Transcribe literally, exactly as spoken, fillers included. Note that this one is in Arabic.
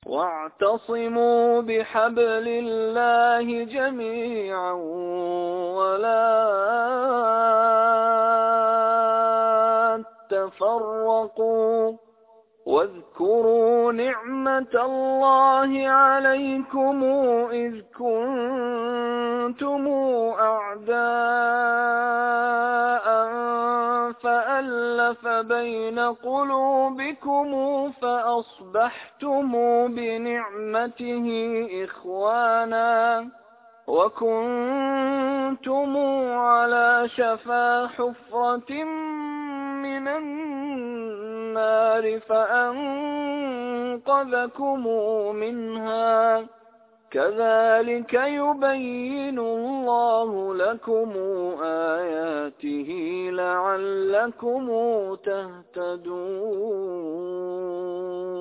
واعتصموا بحبل الله جميعا ولا تفرقوا واذكروا نعمة الله عليكم إذ كنتم أعداء فألف بين قلوبكم فأصبحتم بنعمته إخوانا وكنتم على شفا حفرة من النار فأنقذكم منها كذلك يبين الله لكم آياته لعلكم تهتدون.